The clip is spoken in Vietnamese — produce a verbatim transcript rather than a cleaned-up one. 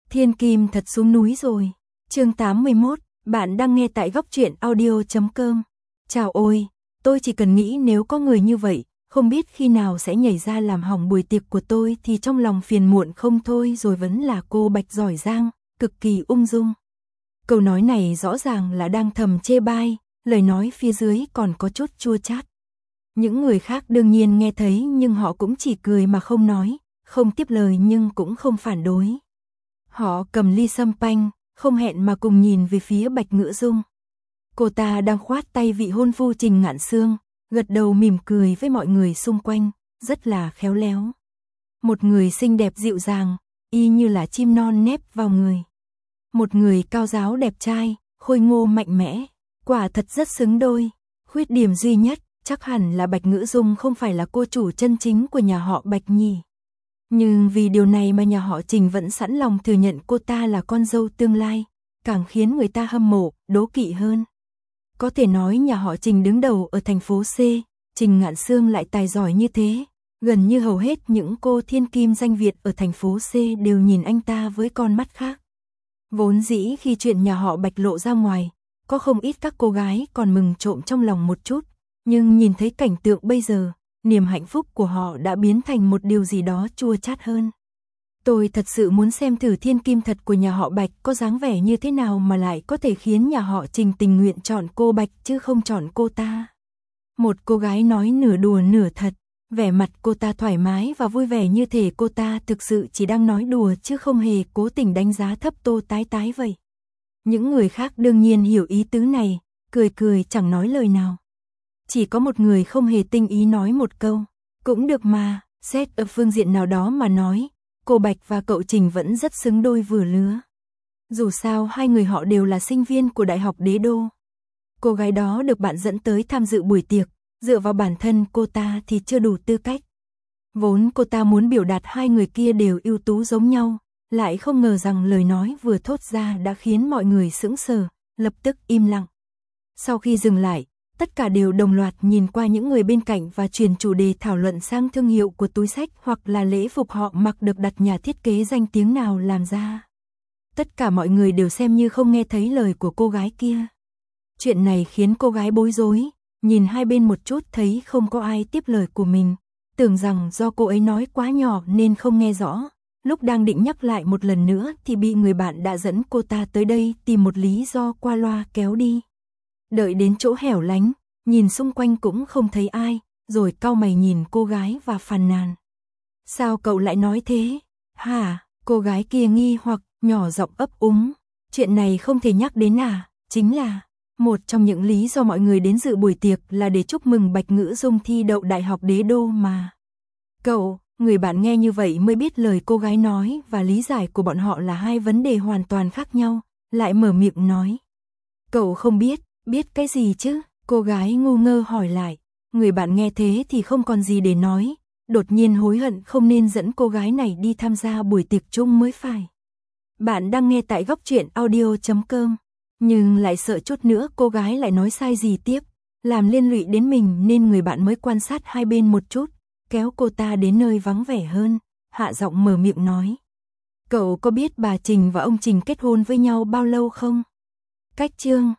Thiên Kim thật xuống núi rồi. Chương tám mươi mốt, bạn đang nghe tại góc truyện audio chấm com. Chào ôi, tôi chỉ cần nghĩ nếu có người như vậy, không biết khi nào sẽ nhảy ra làm hỏng buổi tiệc của tôi thì trong lòng phiền muộn không thôi, rồi vẫn là cô Bạch giỏi giang, cực kỳ ung dung. Câu nói này rõ ràng là đang thầm chê bai, lời nói phía dưới còn có chút chua chát. Những người khác đương nhiên nghe thấy nhưng họ cũng chỉ cười mà không nói, không tiếp lời nhưng cũng không phản đối. Họ cầm ly sâm panh, không hẹn mà cùng nhìn về phía Bạch Ngữ Dung. Cô ta đang khoát tay vị hôn phu Trình Ngạn Sương, gật đầu mỉm cười với mọi người xung quanh, rất là khéo léo. Một người xinh đẹp dịu dàng, y như là chim non nép vào người. Một người cao ráo đẹp trai, khôi ngô mạnh mẽ, quả thật rất xứng đôi. Khuyết điểm duy nhất, chắc hẳn là Bạch Ngữ Dung không phải là cô chủ chân chính của nhà họ Bạch nhỉ. Nhưng vì điều này mà nhà họ Trình vẫn sẵn lòng thừa nhận cô ta là con dâu tương lai, càng khiến người ta hâm mộ, đố kỵ hơn. Có thể nói nhà họ Trình đứng đầu ở thành phố C, Trình Ngạn Sương lại tài giỏi như thế, gần như hầu hết những cô thiên kim danh Việt ở thành phố C đều nhìn anh ta với con mắt khác. Vốn dĩ khi chuyện nhà họ Bạch lộ ra ngoài, có không ít các cô gái còn mừng trộm trong lòng một chút, nhưng nhìn thấy cảnh tượng bây giờ, niềm hạnh phúc của họ đã biến thành một điều gì đó chua chát hơn. Tôi thật sự muốn xem thử thiên kim thật của nhà họ Bạch có dáng vẻ như thế nào mà lại có thể khiến nhà họ Trình tình nguyện chọn cô Bạch chứ không chọn cô ta. Một cô gái nói nửa đùa nửa thật, vẻ mặt cô ta thoải mái và vui vẻ như thể cô ta thực sự chỉ đang nói đùa chứ không hề cố tình đánh giá thấp Tô Tái Tái vậy. Những người khác đương nhiên hiểu ý tứ này, cười cười chẳng nói lời nào. Chỉ có một người không hề tinh ý nói một câu, cũng được mà, xét ở phương diện nào đó mà nói, cô Bạch và cậu Trình vẫn rất xứng đôi vừa lứa. Dù sao hai người họ đều là sinh viên của Đại học Đế Đô. Cô gái đó được bạn dẫn tới tham dự buổi tiệc, dựa vào bản thân cô ta thì chưa đủ tư cách. Vốn cô ta muốn biểu đạt hai người kia đều ưu tú giống nhau, lại không ngờ rằng lời nói vừa thốt ra đã khiến mọi người sững sờ, lập tức im lặng. Sau khi dừng lại, tất cả đều đồng loạt nhìn qua những người bên cạnh và chuyển chủ đề thảo luận sang thương hiệu của túi xách hoặc là lễ phục họ mặc được đặt nhà thiết kế danh tiếng nào làm ra. Tất cả mọi người đều xem như không nghe thấy lời của cô gái kia. Chuyện này khiến cô gái bối rối, nhìn hai bên một chút thấy không có ai tiếp lời của mình, tưởng rằng do cô ấy nói quá nhỏ nên không nghe rõ. Lúc đang định nhắc lại một lần nữa thì bị người bạn đã dẫn cô ta tới đây tìm một lý do qua loa kéo đi. Đợi đến chỗ hẻo lánh, nhìn xung quanh cũng không thấy ai, rồi cau mày nhìn cô gái và phàn nàn. Sao cậu lại nói thế? Hả? Cô gái kia nghi hoặc, nhỏ giọng ấp úng. Chuyện này không thể nhắc đến à? Chính là một trong những lý do mọi người đến dự buổi tiệc là để chúc mừng Bạch Ngữ Dung thi đậu Đại học Đế Đô mà. Cậu, người bạn nghe như vậy mới biết lời cô gái nói và lý giải của bọn họ là hai vấn đề hoàn toàn khác nhau, lại mở miệng nói. Cậu không biết, biết cái gì chứ? Cô gái ngu ngơ hỏi lại. Người bạn nghe thế thì không còn gì để nói, đột nhiên hối hận không nên dẫn cô gái này đi tham gia buổi tiệc chung mới phải. Bạn đang nghe tại góc truyện audio chấm com, nhưng lại sợ chút nữa cô gái lại nói sai gì tiếp, làm liên lụy đến mình nên người bạn mới quan sát hai bên một chút, kéo cô ta đến nơi vắng vẻ hơn, hạ giọng mở miệng nói. Cậu có biết bà Trình và ông Trình kết hôn với nhau bao lâu không? Cách chương